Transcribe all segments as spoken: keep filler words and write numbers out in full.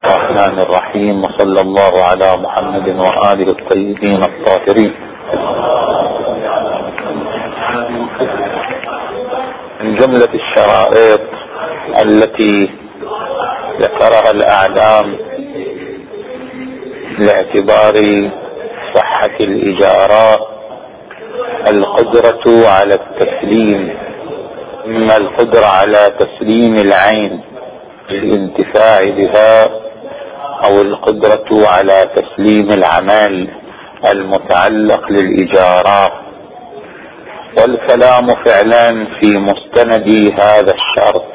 الرحمن الرحيم، وصلى الله على محمد وآله الطيبين الطاهرين. من جملة الشرائط التي ذكرها الأعلام لاعتبار صحة الإجارات القدرة على التسليم، إما القدرة على تسليم العين الانتفاع بها، أو القدرة على تسليم العمل المتعلق للإجارات. والكلام فعلا في مستند هذا الشرط،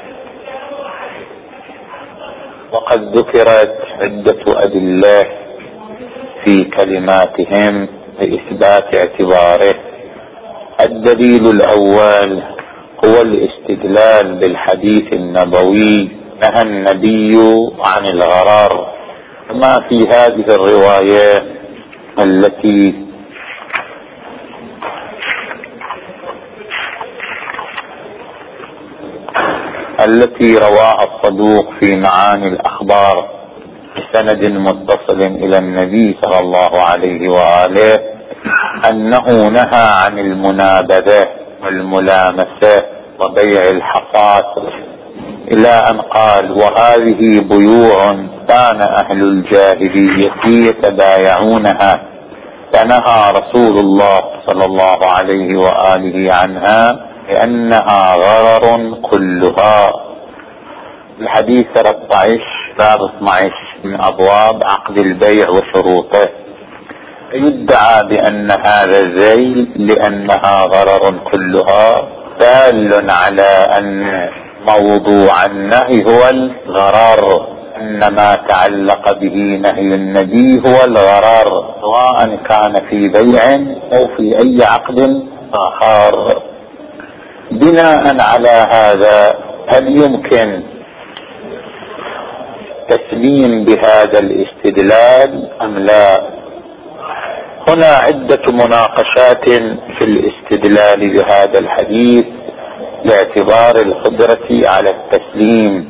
وقد ذكرت عدة أدلة في كلماتهم لإثبات اعتباره. الدليل الأول هو الاستدلال بالحديث النبوي: نهى النبي عن الغرر، ما في هذه الرواية التي التي رواها الصدوق في معاني الأخبار بسند متصل إلى النبي صلى الله عليه وآله أنه نهى عن المنابذة والملامسة وبيع الحصاد، إلى أن قال: وهذه بيوع كان أهل الجاهلية يتبايعونها، فنهى رسول الله صلى الله عليه وآله عنها لأنها غرر كلها. الحديث ثلاثة عشر باب اثني عشر من أبواب عقد البيع وشروطه. يدعى بأن هذا الذيل لأنها غرر كلها دال على أن موضوع النهي هو الغرر، أن ما تعلق به نهي النبي هو الغرر، سواء كان في بيع أو في أي عقد آخر. بناء على هذا، هل يمكن تسليم بهذا الاستدلال أم لا؟ هنا عدة مناقشات في الاستدلال بهذا الحديث لاعتبار القدرة على التسليم.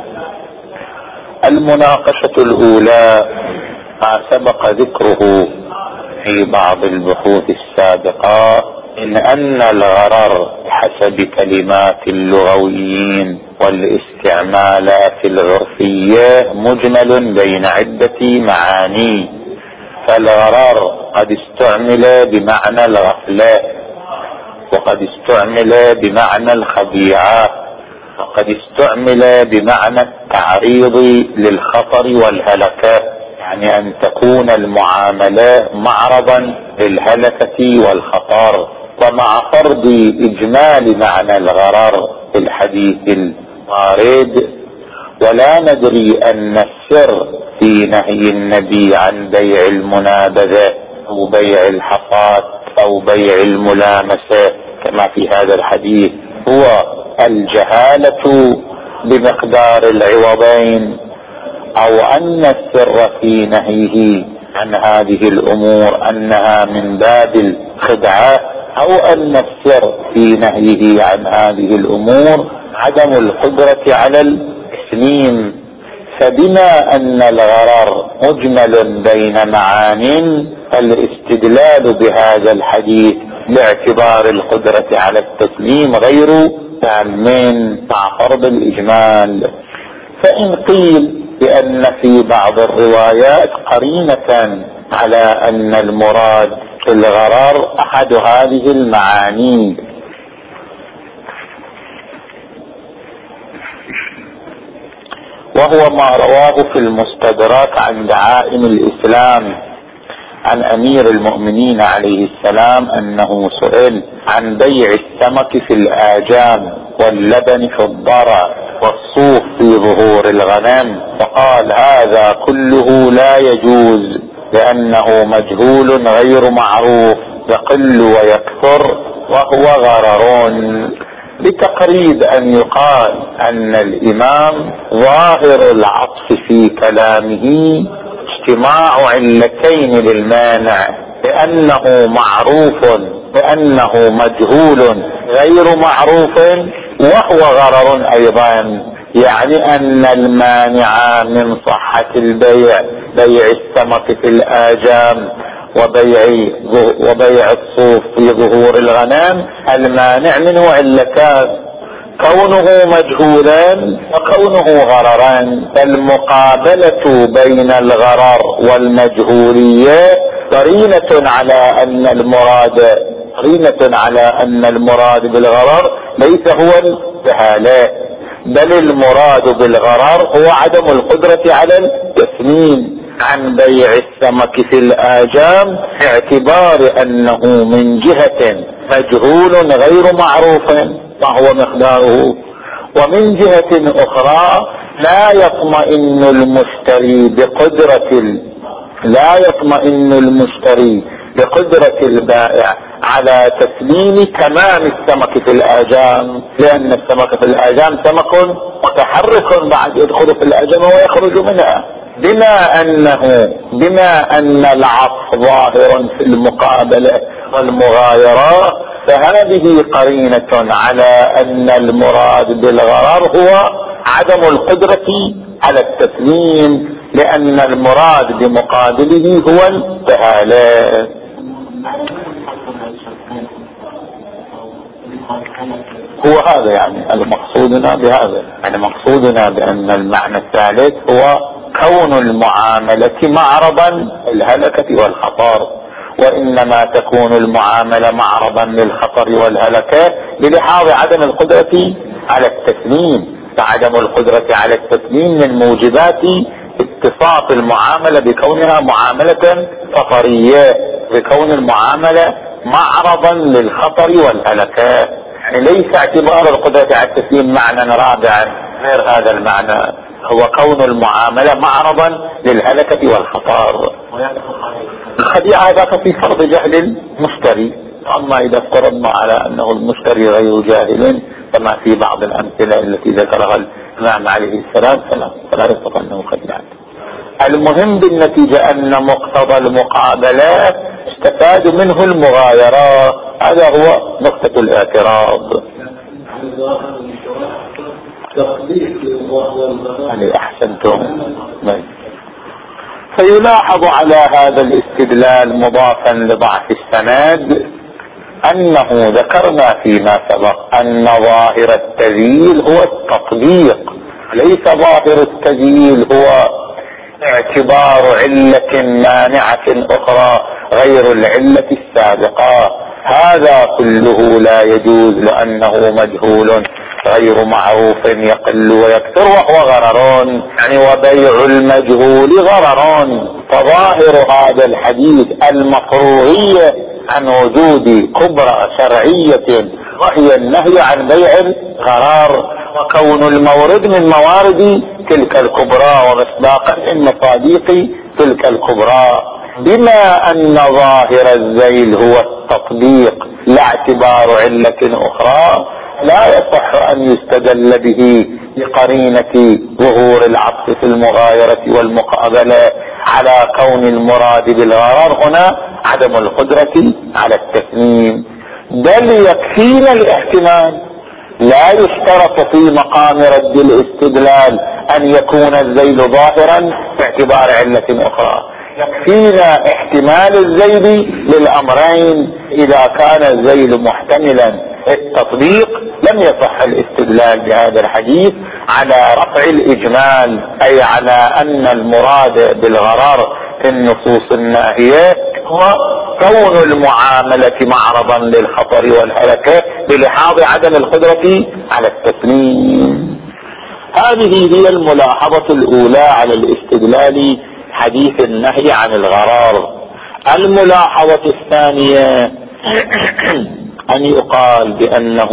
المناقشة الأولى ما سبق ذكره في بعض البحوث السابقة، إن أن الغرر حسب كلمات اللغويين والاستعمالات العرفية مجمل بين عدة معاني. فالغرر قد استعمل بمعنى الغفلة، وقد استعمل بمعنى الخديعة، وقد استعمل بمعنى التعريض للخطر والهلكة، يعني أن تكون المعاملة معرضا للهلكة والخطر. ومع فرض إجمال معنى الغرر في الحديث الوارد، ولا ندري أن السر في نهي النبي عن بيع المنابذة أو بيع الحصاد أو بيع الملامسة كما في هذا الحديث هو الجهالة بمقدار العوضين، أو أن السر في نهيه عن هذه الأمور أنها من باب الخدعة، أو أن السر في نهيه عن هذه الأمور عدم القدرة على التسليم. فبما أن الغرر مجمل بين معان، الاستدلال بهذا الحديث لاعتبار القدرة على التسليم غير تام مع فرض الإجمال. فإن قيل بأن في بعض الروايات قرينة على أن المراد في الغرر أحد هذه المعاني، وهو ما رواه في المستدرك عن دعائم الإسلام عن أمير المؤمنين عليه السلام أنه سئل عن بيع السمك في الآجام واللبن في الضرع والصوف في ظهور الغنم، فقال: هذا كله لا يجوز لأنه مجهول غير معروف، يقل ويكثر وهو غرر. لتقريب أن يقال أن الإمام ظاهر العطف في كلامه اجتماع علتين للمانع، لأنه معروف لأنه مجهول غير معروف وهو غرر أيضا. يعني أن المانع من صحة البيع بيع السمك في الآجام وبيع وبيع الصوف في ظهور الغنم، المانع منه علتان: كونه مجهولا وكونه غررا. فالمقابلة بين الغرر والمجهولية قرينة على أن المراد قرينة على أن المراد بالغرر ليس هو الجهالة، بل المراد بالغرر هو عدم القدرة على التثمين عن بيع السمك في الآجام، باعتبار أنه من جهة مجهول غير معروف ما هو مقداره، ومن جهة أخرى لا يطمئن المشتري بقدرة ال... لا يطمئن المشتري بقدرة البائع على تسليم تمام السمك في الآجام، لأن السمك في الآجام سمك متحرك بعد يدخل في الآجام ويخرج منها، بما أنه بما أن العطف ظاهر في المقابلة والمغايرة، فهذه قرينة على أن المراد بالغرر هو عدم القدرة على التسليم، لأن المراد بمقابله هو الجهالة. هو هذا يعني المقصودنا بهذا، يعني مقصودنا بأن المعنى الثالث هو كون المعاملة معرضا للهلكة والخطر، وإنما تكون المعاملة معرضا للخطر والهلكة بلحاظ عدم القدرة على التسليم، فعدم القدرة على التسليم من موجبات اتصاف المعاملة بكونها معاملة خطرية، بكون المعاملة معرضا للخطر والهلكة. يعني ليس اعتبار القدرة على التسليم معنى رابعا غير هذا المعنى، هو كون المعاملة معرضا للهلكة والخطر. الخديعة ذاك في فرض جهل المشتري، أما إذا افترضنا على أنه المشتري غير جاهل كما في بعض الأمثلة التي ذكرها الإمام عليه السلام فلا, فلا يستطيع أنه خديعة. المهم بالنتيجة أن مقتضى المقابلات استفاد منه المغايرة، هذا هو نقطة الاعتراض. يعني أحسنتم. فيلاحظ على هذا الاستدلال مضافا لضعف السند أنه ذكرنا فيما سبق أن ظاهر التذييل هو التطبيق، ليس ظاهر التذييل هو اعتبار علة مانعة أخرى غير العلة السابقة. هذا كله لا يجوز لأنه مجهول غير معروف يقل ويكثر وهو غرر، يعني وبيع المجهول غرر. فظاهر هذا الحديث المفروغية عن وجود كبرى شرعية وهي النهي عن بيع الغرار، وكون المورد من موارد تلك الكبرى ومصداقا من مصادق تلك الكبرى، بما أن ظاهر الذيل هو التطبيق لا اعتبار علة أخرى، لا يصح أن يستدل به بقرينة ظهور العطف في المغايرة والمقابلة على كون المراد بالغرر هنا عدم القدرة على التسليم، بل يكفينا الاحتمال. لا يشترط في مقام رد الاستدلال أن يكون الذيل ظاهرا باعتبار علة أخرى، يكفينا احتمال الذيل للأمرين. إذا كان الذيل محتملا التطبيق لم يصح الاستدلال بهذا الحديث على رفع الإجمال، أي على أن المراد بالغرر في النصوص الناهية هو كون المعاملة معرضا للخطر والهلكة بلحاظ عدم القدرة على التسليم. هذه هي الملاحظة الأولى على الاستدلال حديث النهي عن الغرار. الملاحظة الثانية أن يقال بأنه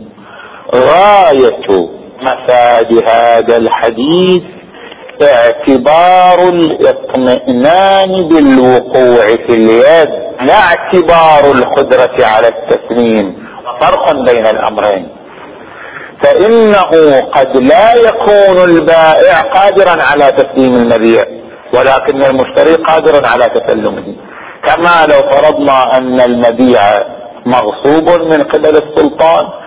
غاية مفاد هذا الحديث اعتبار الاطمئنان بالوقوع في اليد، لا اعتبار القدرة على التسليم، فرق بين الأمرين. فإنه قد لا يكون البائع قادرا على تسليم المبيع، ولكن المشتري قادر على تسلمه، كما لو فرضنا أن المبيع مغصوب من قبل السلطان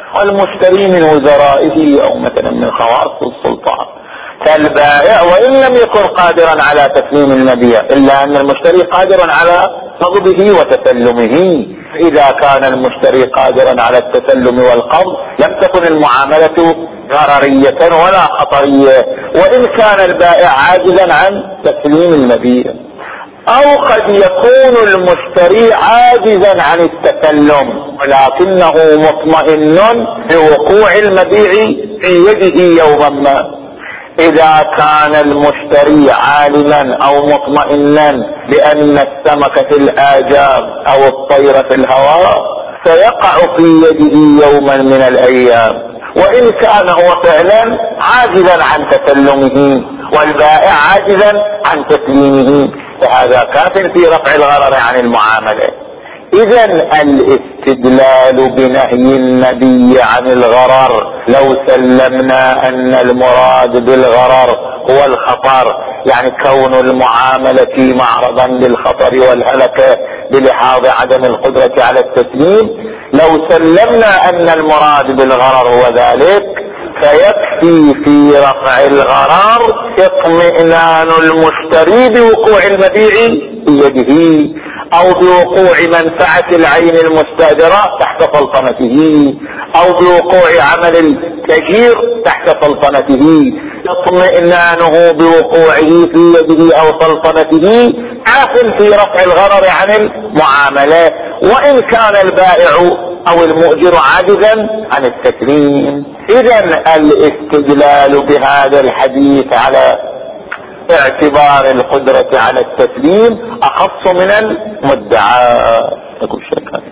والمشتري من وزرائه أو مثلا من خواص السلطان. فالبائع وإن لم يكن قادرا على تسليم المبيع إلا أن المشتري قادر على قبضه وتسلمه. إذا كان المشتري قادرا على التسلم والقبض لم تكن المعاملة ضررية ولا خطرية، وإن كان البائع عاجزا عن تسليم المبيع. أو قد يكون المشتري عاجزا عن التسلم ولكنه مطمئن بوقوع المبيع في يده يوما ما. إذا كان المشتري عالما أو مطمئنا بأن السمكة في الآجام أو الطير في الهواء سيقع في يده يوما من الأيام، وإن كان هو فعلا عاجزا عن تسلمه والبائع عاجزا عن تسليمه، فهذا كاف في رفع الغرر عن المعاملة. إذا الاستدلال بنهي النبي عن الغرر لو سلمنا أن المراد بالغرر هو الخطر، يعني كون المعاملة معرضا للخطر والهلكة بلحاظ عدم القدرة على التسليم، لو سلمنا أن المراد بالغرر هو ذلك فيكفي في رفع الغرر اطمئنان المشتري بوقوع المبيع في يده أو بوقوع منفعة العين المستأجرة تحت سلطنته أو بوقوع عمل التأجير تحت سلطنته. اطمئنانه بوقوعه في يده أو سلطنته عاف في رفع الغرر عن المعاملة، وإن كان البائع أو المؤجر عاجزا عن التسليم. إذا الاستدلال بهذا الحديث على اعتبار القدرة على التسليم أخص من المدعى. أقول شيء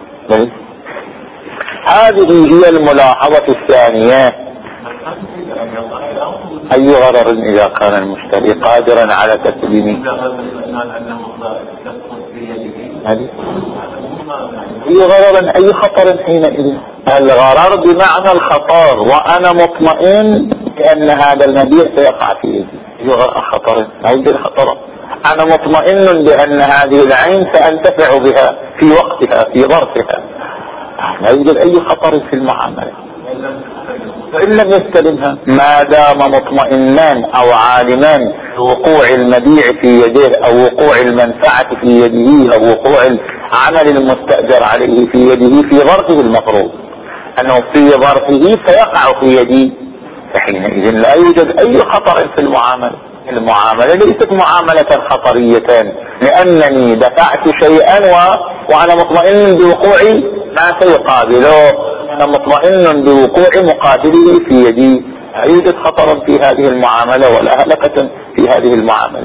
هذه هي الملاحظة الثانية. أي غرر إذا كان المشتري قادرا على تسليمه؟ أي غرر أي خطر حينئذ؟ الغرر بمعنى الخطر، وأنا مطمئن بأن هذا المبيع سيقع في يدي. أي خطر؟ لا يوجد خطر. أنا مطمئن بأن هذه العين سأنتفع بها في وقتها في ظرفها. لا يوجد أي خطر في المعاملة. فإن لم يستلمها ما دام مطمئنان أو عالمان بوقوع المبيع في يده أو وقوع المنفعة في يده أو وقوع العمل المستأجر عليه في يده في ظرفه المفروض أنه في ظرفه سيقع في يدي، فحينئذ لا يوجد أي خطر في المعاملة. المعاملة ليست معاملة خطرية لأنني دفعت شيئا و... وأنا مطمئن بوقوع ما سيقابله، أنا مطمئن بوقوع مقابله في يدي. لا يوجد خطر في هذه المعاملة ولا هلكة في هذه المعاملة.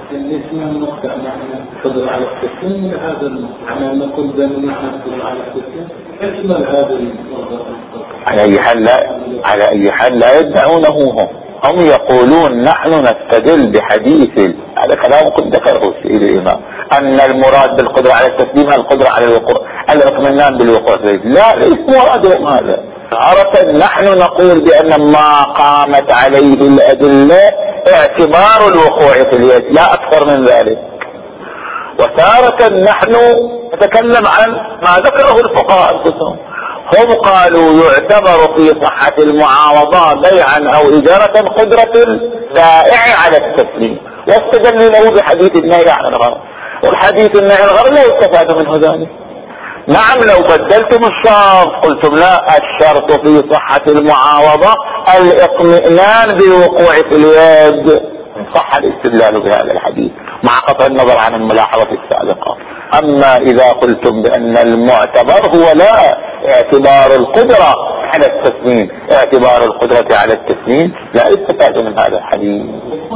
قدر على التسليم هذا المعنى نقول بأن نحن قدر على التسليم يشمل هذا على أي حال لا على أي حال لا يدعونه هم هم يقولون نحن نستدل بحديث، هذا كلام قد ذكره السيد الإمام، أن المراد بالقدرة على التسليم القدرة على الوقوع الاطمئنان بالوقوع. لا ليس مرادهم هذا. عرفت نحن نقول بأن ما قامت عليه الأدلة اعتبار الوقوع في اليد لا أكثر من ذلك. وتارة نحن نتكلم عن ما ذكره الفقهاء أنفسهم، هم قالوا يعتبر في صحة المعاوضة بيعا أو إجارة قدرة البائع على التسليم، واستدلوا له بحديث النهي عن الغرر، والحديث النهي عن الغرر لا يستفاد منه ذلك. نعم لو بدلتم الشرط قلتم لا الشرط في صحة المعاوضة الاطمئنان بوقوع في اليد، صح الاستدلال بهذا الحديث مع قطع النظر عن الملاحظة السابقة. أما إذا قلتم بأن المعتبر هو لا اعتبار القدرة على التسليم، اعتبار القدرة على التسليم لا يستفاد من هذا الحديث.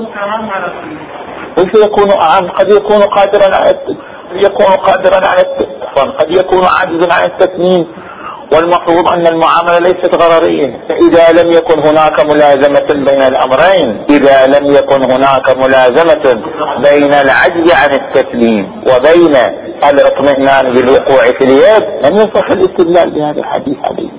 كيف يكون أعم؟ قد يكون قادرا على التسليم، قد يكون قادرا على التسليم، قد يكون عاجزا عن التسليم، والمفروض أن المعاملة ليست غررية. فإذا لم يكن هناك ملازمة بين الأمرين، إذا لم يكن هناك ملازمة بين العجز عن التسليم وبين الاطمئنان بالوقوع في اليد لم يصح الاستدلال بهذا الحديث عليه.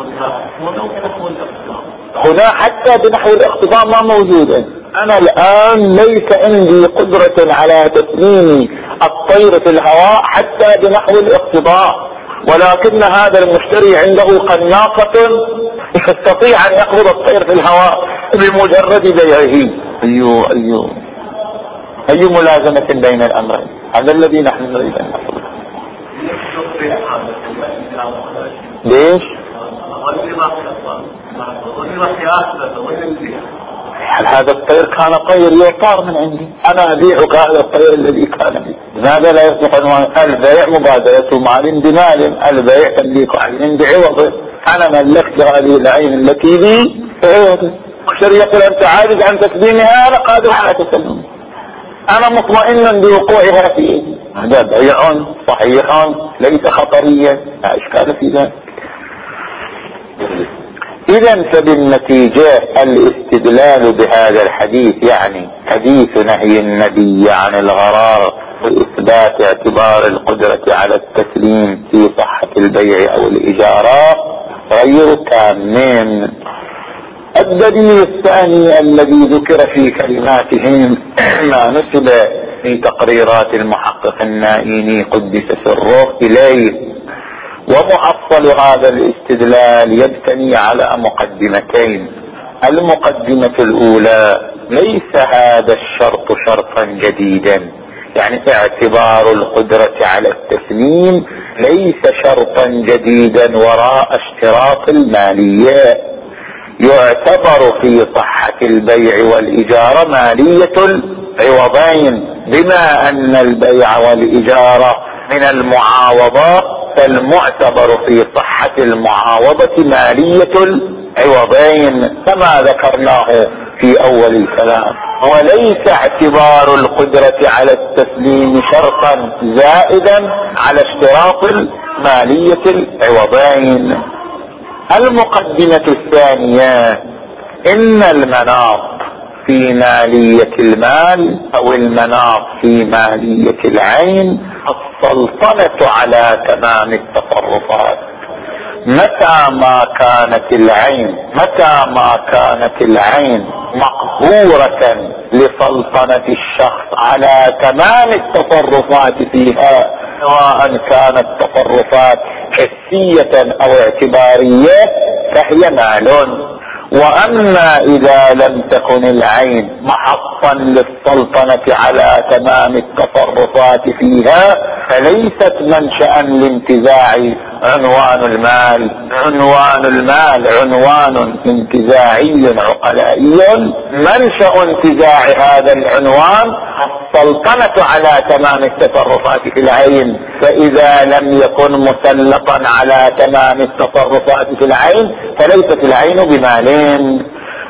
هنا حتى بنحو الاقتضاء ما موجودة. أنا الآن ليس عندي قدرة على تسليم الطير في الهواء حتى بنحو الاقتضاء، ولكن هذا المشتري عنده قناصة يستطيع ان يقبض الطير في الهواء بمجرد بيعه. ايوه ايوه اي ملازمة بين الامرين؟ هذا الذي نحن نريد ان نقول. ليش؟ هل هذا الطير كان طير يطار من عندي؟ انا ابيعك هذا الطير الذي كان بي. لماذا لا يصلح عنوان البيع مبادرة مال بمال، البيع تمليك عين بعوض، انا ملكت هذه العين التي لي بعوض. الشريعة يقول انت عاجز عن تسليمها، انا قادر على تسليمها، انا مطمئن بوقوعها في ايدي. هذا بيع صحيح ليس خطريا، لا اشكال في ذلك. اذا فبالنتيجة الاستدلال بهذا الحديث يعني حديث نهي النبي عن الغرار واثبات اعتبار القدرة على التسليم في صحة البيع او الاجارة غير تامين. الدليل الثاني الذي ذكر في كلماتهم ما نسب في تقريرات المحقق النائيني قدس سره إليه، ومحصل هذا الاستدلال يبتني على مقدمتين. المقدمة الأولى ليس هذا الشرط شرطا جديدا، يعني اعتبار القدرة على التسليم ليس شرطا جديدا وراء اشتراط المالية. يعتبر في صحة البيع والإجارة مالية العوضين، بما أن البيع والإجارة من المعاوضات، فالمعتبر في صحة المعاوضة مالية العوضين كما ذكرناه في أول الكلام. وليس اعتبار القدرة على التسليم شرطا زائدا على اشتراط مالية العوضين. المقدمة الثانية ان المناط في مالية المال او المناط في مالية العين السلطنة على تمام التصرفات. متى ما كانت العين متى ما كانت العين مقهورة لسلطنة الشخص على تمام التصرفات فيها، سواء كانت تصرفات حسية او اعتبارية، فهي مال. واما اذا لم تكن العين محطا للسلطنة على تمام التصرفات فيها، فليست منشأ لانتزاع عنوان المال. عنوان المال عنوان انتزاعي عقلائي، منشأ انتزاع هذا العنوان السلطنة على تمام التصرفات في العين، فإذا لم يكن مسلطا على تمام التصرفات في العين فليست العين بمالين.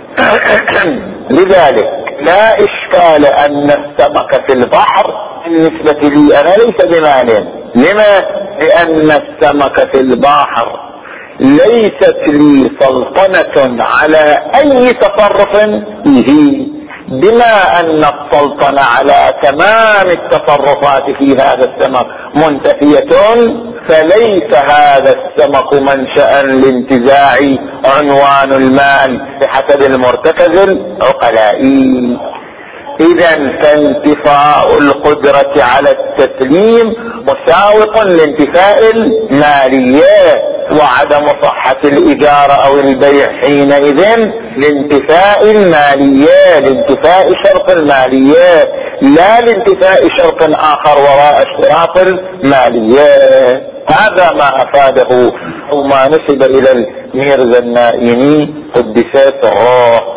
لذلك لا إشكال أن السمك في البحر بالنسبة لي أنا ليس بمالين. لما؟ لأن السمك في البحر ليست لي سلطنة على أي تصرف فيه، بما أن السلطنة على تمام التصرفات في هذا السمك منتفية، فليس هذا السمك منشأ لانتزاع عنوان المال بحسب المرتكز العقلائي. إذا فانتفاء القدرة على التسليم مساوق لانتفاء المالية، وعدم صحة الإجارة أو البيع حينئذ لانتفاء المالية، لانتفاء شرط المالية، لا لانتفاء شرط آخر وراء اشتراط المالية. هذا ما أفاده أو ما نسب إلى الميرزا النائيني قدس سره.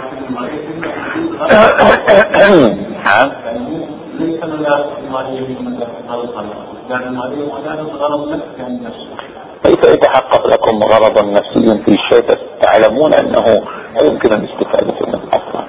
كيف يتحقق لكم غرض نفسي في الشيء تعلمون أنه لا يمكن الاستفادة منه أصلا؟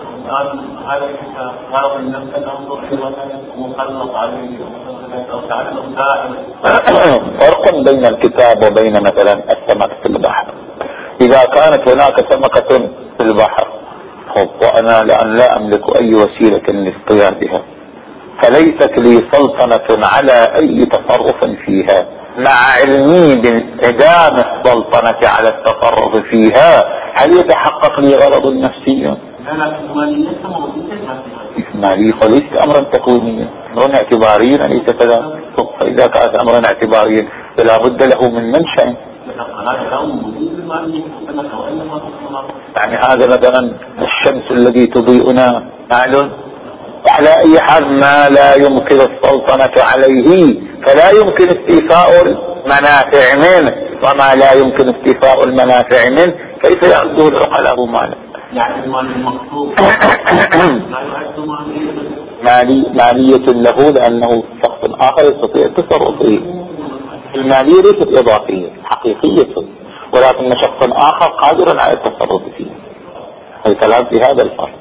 غرض النفس أنظر مخلط عليه أو تعلق دائم. فرق بين الكتاب وبين مثلا السمك في البحر. إذا كانت هناك سمكة في البحر وأنا لأن لا أملك أي وسيلة لاصطيادها، فليست لي سلطنة على أي تصرف فيها، مع علمي بانعدام السلطنة على التصرف فيها، هل يتحقق لي غرض نفسي؟ مالي وليس أمرا تكوينيا، أمرا اعتباريا ليس كذا. فإذا كان أمرا اعتباريا فلا بد له من منشأ. يعني هذا مثلا الشمس الذي تضيئنا مال على اي حال ما لا يمكن السلطنة عليه فلا يمكن استيفاء المنافع منه، وما لا يمكن استيفاء المنافع منه كيف يعده العقلاء مالا؟ يعني المال المقصود مالي مالية له لأنه شخص آخر يستطيع التصرف فيه. المالية ليست إضافية حقيقية، ولكن شخص آخر قادر على التصرف فيه. الكلام في هذا الفرق.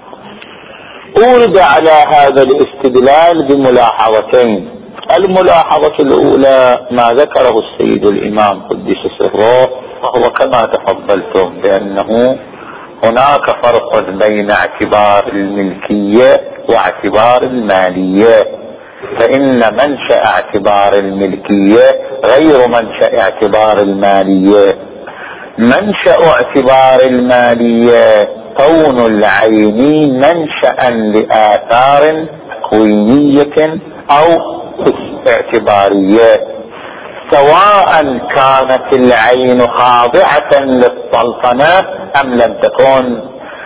أورد على هذا الاستدلال بملاحظتين. الملاحظة الأولى ما ذكره السيد الإمام قدس سره، وهو كما تفضلتم بأنه هناك فرق بين اعتبار الملكية واعتبار المالية، فإن منشأ اعتبار الملكية غير منشأ اعتبار المالية. منشأ اعتبار المالية كون العين منشأ لآثار تكوينية أو اعتبارية، سواء كانت العين خاضعة للسلطنة أم لم تكن.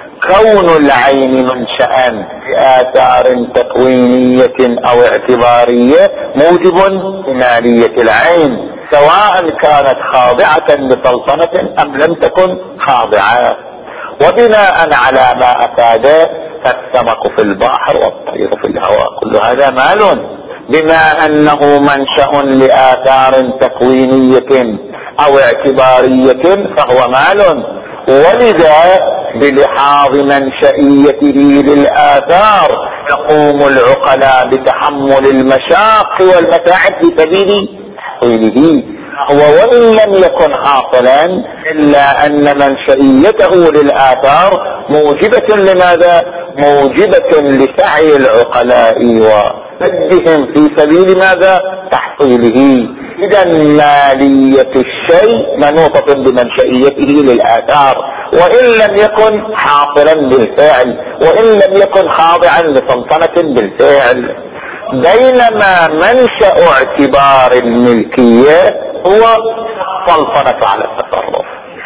كون العين منشأ لآثار تكوينية أو اعتبارية موجب لمالية العين، سواء كانت خاضعة لسلطنة أم لم تكن خاضعة. وبناء على ما أفاد السمك في البحر والطير في الهواء كل هذا مال، بما أنه منشأ لآثار تكوينية أو اعتبارية فهو مال. ولذا بلحاظ منشئيته للآثار يقوم العقلاء بتحمل المشاق والمتاعب في سبيل تحصيله، هو وإن لم يكن حاصلا إلا أن منشئيته للآثار موجبة لماذا؟ موجبة لسعي العقلاء وسدهم في سبيل ماذا؟ تحصيله. إذا مالية الشيء منوطة بمنشئيته للآثار، وإن لم يكن حاصلا بالفعل، وإن لم يكن خاضعا لسلطنة بالفعل. بينما منشأ اعتبار الملكية هو سلطنة على التصرف.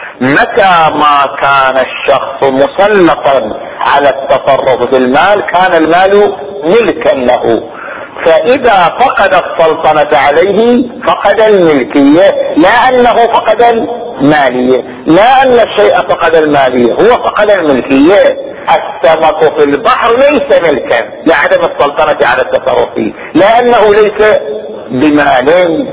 متى ما كان الشخص مسلطا على التصرف في المال كان المال ملكا له، فإذا فقد السلطنة عليه فقد الملكية، لا أنه فقد المالية، لا أن الشيء فقد المالية، هو فقد الملكية. السمك في البحر ليس ملكا لعدم السلطنة على التصرف فيه، لأنه ليس بمال.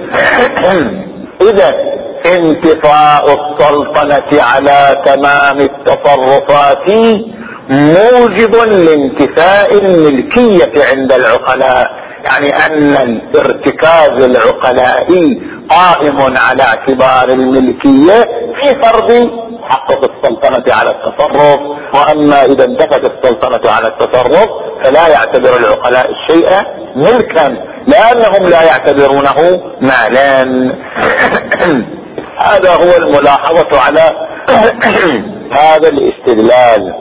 إذا انتفاء السلطنة على تمام التصرفات موجب لانتفاء الملكية عند العقلاء، يعني أن الارتكاز العقلائي قائم على اعتبار الملكية في فرض حقق السلطنة على التصرف. وأما إذا انتفت السلطنة على التصرف فلا يعتبر العقلاء الشيء ملكا لأنهم لا يعتبرونه مالا. هذا هو الملاحظة على هذا الاستدلال.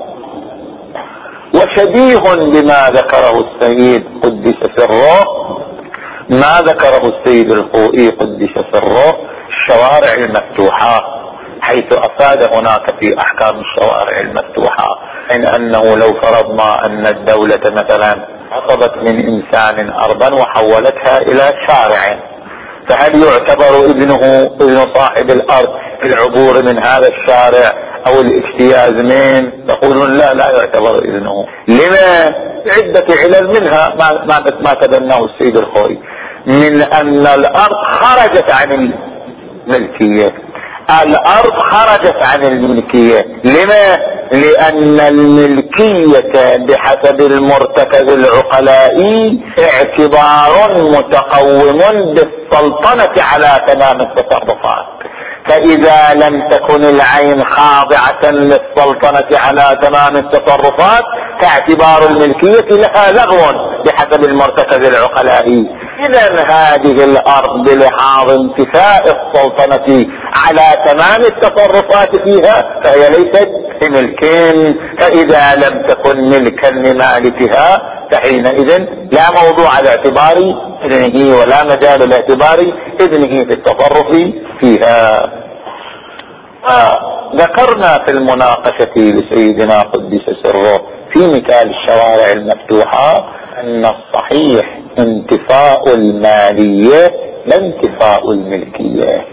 وشبيه بما ذكره السيد قدس سره ما ذكره السيد الخوئي قدس سره الشوارع المفتوحة، حيث أفاد هناك في أحكام الشوارع المفتوحة إن أنه لو فرضنا أن الدولة مثلا عطبت من إنسان أرضا وحولتها إلى شارع، فهل يعتبر ابنه ابن صاحب الأرض في العبور من هذا الشارع أو الاجتياز منه؟ يقولون لا لا يعتبر ابنه. لما؟ عدة علل، منها ما, ما, ما تبناه السيد الخوئي من أن الأرض خرجت عن الملكية. الأرض خرجت عن الملكية. لما؟ لأن الملكية بحسب المرتكز العقلائي اعتبار متقوم بالسلطنة على تمام التصرفات، فإذا لم تكن العين خاضعة للسلطنة على تمام التصرفات فاعتبار الملكية لها لغو بحسب المرتكز العقلائي. إذا هذه الأرض بلحاظ انتفاء السلطنة على تمام التصرفات فيها فهي ليست بملكين، فإذا لم تكن ملكا لمالكها فحينئذ لا موضوع لاعتبار إذنه ولا مجال لاعتبار إذنه في التصرف فيها. ذكرنا في المناقشة لسيدنا قدس سره في مثال الشوارع المفتوحة أن الصحيح انتفاء المالية لا انتفاء الملكية،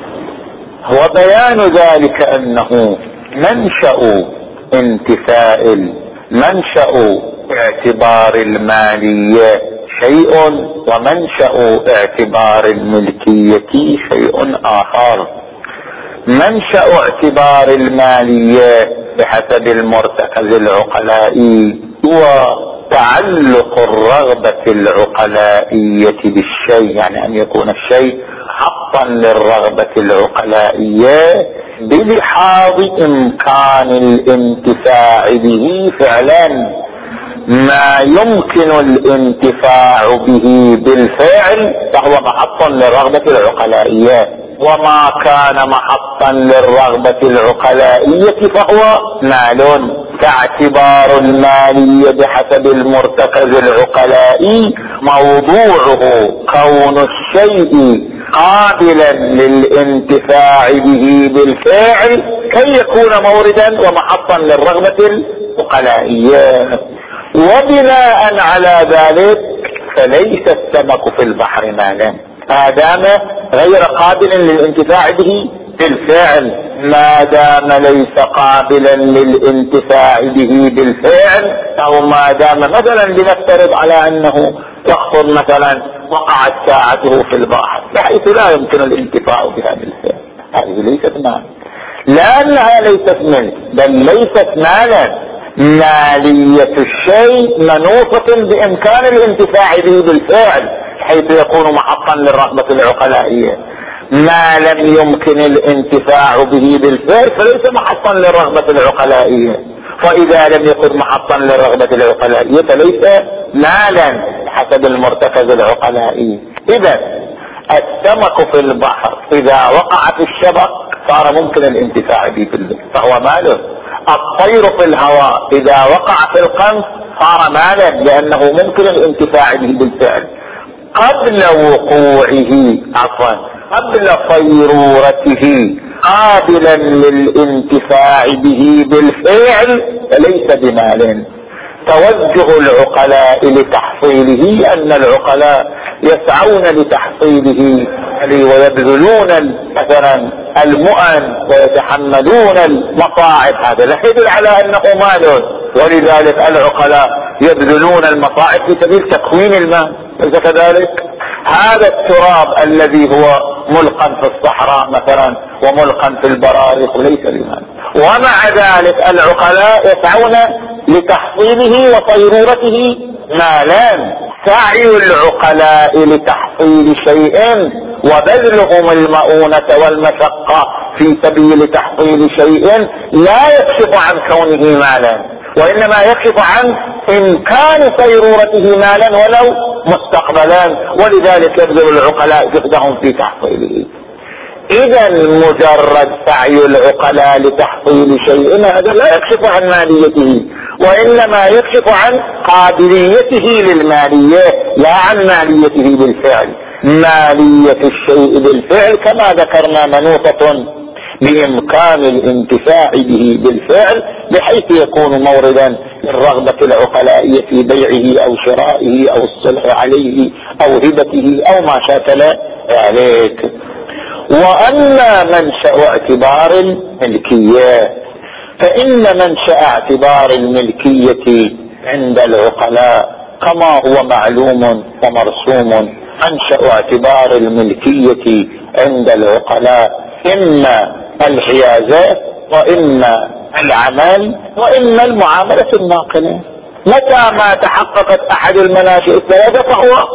وبيان ذلك أنه منشأ انتفاء منشأ اعتبار المالية شيء ومنشأ اعتبار الملكية شيء آخر. منشأ اعتبار المالية بحسب المرتكز العقلائي هو تعلق الرغبة العقلائية بالشيء، يعني أن يكون الشيء حقا للرغبة العقلائية بلحاظ إمكان الانتفاع به فعلا. ما يمكن الانتفاع به بالفعل فهو محط للرغبة العقلائية، وما كان محطا للرغبة العقلائية فهو مال. فاعتبار المالية بحسب المرتكز العقلائي موضوعه كون الشيء قابلا للانتفاع به بالفعل كي يكون موردا ومحطا للرغبة العقلائية. وبناء على ذلك فليس السمك في البحر مالا ما دام غير قابل للانتفاع به بالفعل. ما دام ليس قابلا للانتفاع به بالفعل، او ما دام مثلا لنفترض على انه شخص مثلا وقعت ساعته في البحر بحيث لا يمكن الانتفاع بها بالفعل، هذه ليست مال، لانها ليست ملك بل ليست مالا. مالية الشيء منوطة بامكان الانتفاع به بالفعل حيث يكون محطا للرغبة العقلائية. ما لم يمكن الانتفاع به بالفعل فليس محطا للرغبة العقلائية، فإذا لم يكن محطا للرغبة العقلائية فليس مالا حسب المرتكز العقلائي. إذا السمك في البحر إذا وقع في الشبك صار ممكن الانتفاع به بالفعل فهو ماله. الطير في الهواء إذا وقع في القنف صار مالا لأنه ممكن الانتفاع به بالفعل. قبل وقوعه عفوا قبل صيرورته قابلا للانتفاع به بالفعل فليس بمال. توجه العقلاء لتحصيله أن العقلاء يسعون لتحصيله ويبذلون مثلا المؤن ويتحملون المصاعب، هذا لا يدل على أنه مال، ولذلك العقلاء يبذلون المصاعب في سبيل تكوين المال، أليس كذلك؟ هذا التراب الذي هو ملقا في الصحراء مثلا وملقا في البرارق ليس بمال، ومع ذلك العقلاء يسعون لتحصيله وصيرورته مالان. سعي العقلاء لتحصيل شيء وبذلهم المؤونة والمشقة في سبيل تحصيل شيء لا يكشف عن كونه مالا، وإنما يكشف عن إمكان صيرورته مالا ولو مستقبلا، ولذلك يبذل العقلاء جهدهم في تحصيله. إذا مجرد سعي العقلاء لتحصيل شيء هذا لا يكشف عن ماليته، وإنما يكشف عن قابليته للمالية لا عن ماليته بالفعل. مالية الشيء بالفعل كما ذكرنا منوطة بإمكان الانتفاع به بالفعل بحيث يكون موردا للرغبة العقلائية في بيعه أو شرائه أو الصلح عليه أو هبته أو ما شاكل عليك. وأما منشأ اعتبار الملكية فإن منشأ اعتبار الملكية عند العقلاء كما هو معلوم ومرسوم. منشأ اعتبار الملكية عند العقلاء إما الحيازات وإما العمل وإما المعاملة الناقلة. متى ما تحققت أحد المناشئ الثلاثة فهو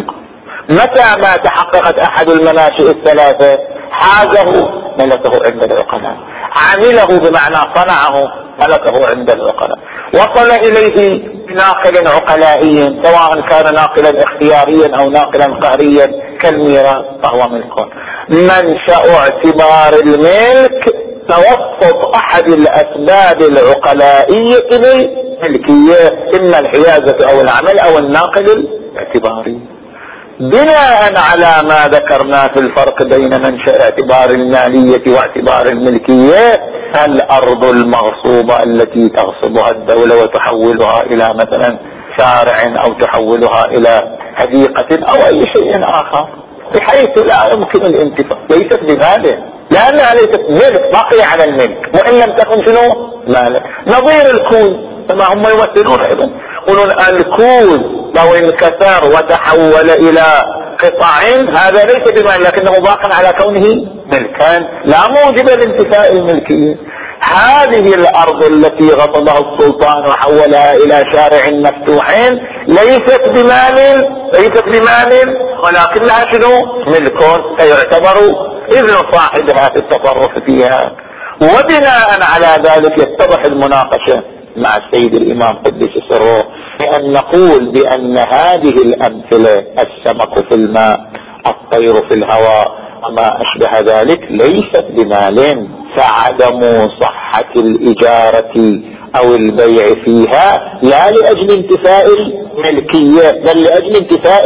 متى ما تحققت أحد المناشئ الثلاثة حازه ملكه عند العقلاء، عمله بمعنى صنعه ملكه عند العقلاء، وصل إليه ناقل عقلائي سواء كان ناقلا اختياريا أو ناقلا قهريا كالميراث فهو ملك. منشأ اعتبار الملك توسط أحد الأسباب العقلائية للملكية إما الحيازة أو العمل أو الناقل الاعتباري. بناء على ما ذكرنا في الفرق بين منشأ اعتبار المالية واعتبار الملكية، الأرض المغصوبة التي تغصبها الدولة وتحولها إلى مثلا شارع أو تحولها إلى حديقة أو أي شيء آخر بحيث لا يمكن الانتفاع، ليست بماله لأنها ليست ملك، بقي على الملك وإن لم تكن شنو ماله. نظير الكوز كما هم يمثلون أيضا، يقولون الكوز لو انكسر وتحول إلى قطع هذا ليس بمال لكنه باق على كونه ملكا، لا موجب لانتفاء الملكية. هذه الأرض التي غصبها السلطان وحولها إلى شارع مفتوح ليست بمال ليست بمال ولكنها شنو ملك، فيعتبر إذن صاحبها في التصرف فيها. وبناء على ذلك يتضح المناقشة مع السيد الإمام قدس سره بأن نقول بأن هذه الأمثلة السمك في الماء الطير في الهواء وما أشبه ذلك ليست بمال، فعدم صحة الإجارة أو البيع فيها لا لأجل انتفاء الملكية بل لأجل انتفاء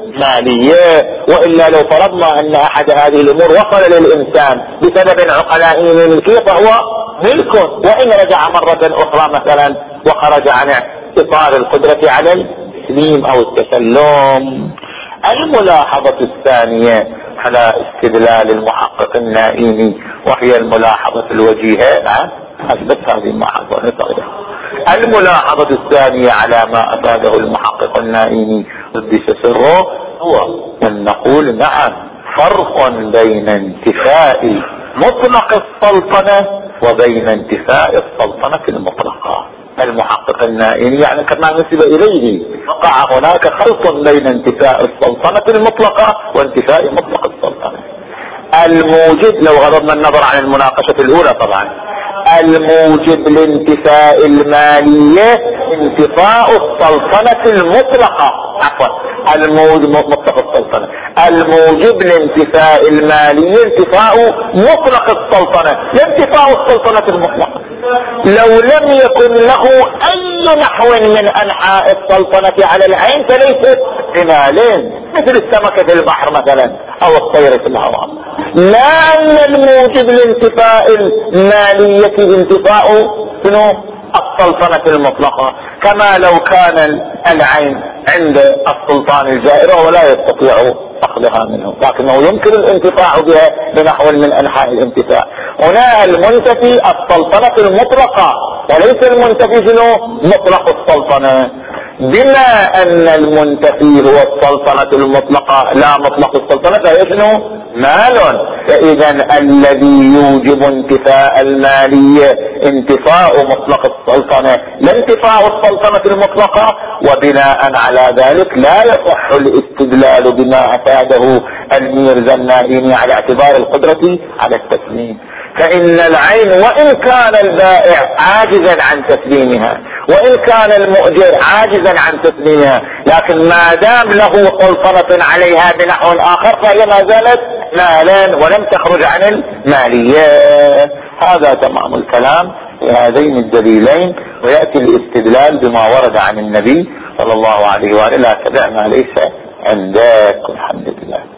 المالية. وإلا لو فرضنا أن أحد هذه الأمور وصل للإنسان بسبب عقلائه من الملكية فهو ملك، وإن رجع مرة أخرى مثلا وخرج عن إطار القدرة على التسليم أو التسلم. الملاحظة الثانية على استدلال المحقق النائمي وهي الملاحظة الوجيهة، نعم أثبت هذه الملاحظة. الملاحظة الثانية على ما أفاده المحقق النائمي قدس سره هو أن نقول نعم فرق بين انتفاء مطلق السلطنة وبين انتفاء السلطنة المطلقة. المحقق النائمي يعني كما نسب إليه وقع هناك خلط بين انتفاء السلطنة المطلقة وانتفاء مطلق السلطنة. الموجب لو غضبنا النظر عن المناقشة الأولى طبعا الموجب لانتفاء المالية انتفاء السلطنة المطلقة، عفوا الموجب مطلق السلطنة، الموجب لانتفاء المالية انتفاء مطلق السلطنة لا انتفاء السلطنة المطلقة. لو لم يكن له اي نحو من انحاء السلطنة على العين فليست بمالين، مثل السمكة في البحر مثلا او الطير في الهواء. لا ان الموجب لانتفاء المالية انتفاء شنو السلطنة المطلقة، كما لو كان العين عند السلطان الجائر ولا يستطيع أخذها منه لكنه يمكن الانتفاع بها بنحو من أنحاء الانتفاع. هنا المنتفي السلطنة المطلقة وليس المنتفي شنو مطلق السلطنة، بما أن المنتفي هو السلطنة المطلقة لا مطلق السلطنة فهي شنو مال. فإذا الذي يوجب انتفاء المالية انتفاء مطلق السلطنة لا انتفاء السلطنة المطلقة. وبناء على ذلك لا يصح الاستدلال بما أفاده الميرزا النائمي على اعتبار القدرة على التسليم، فإن العين وإن كان البائع عاجزا عن تسليمها وإن كان المؤجر عاجزا عن تسليمها لكن ما دام له سلطنة عليها بنحو آخر فهي ما زالت مالا ولم تخرج عن المالية. هذا تمام الكلام في هذين الدليلين. ويأتي الاستدلال بما ورد عن النبي صلى الله عليه وآله لا تدع ما ليس عندك. الحمد لله.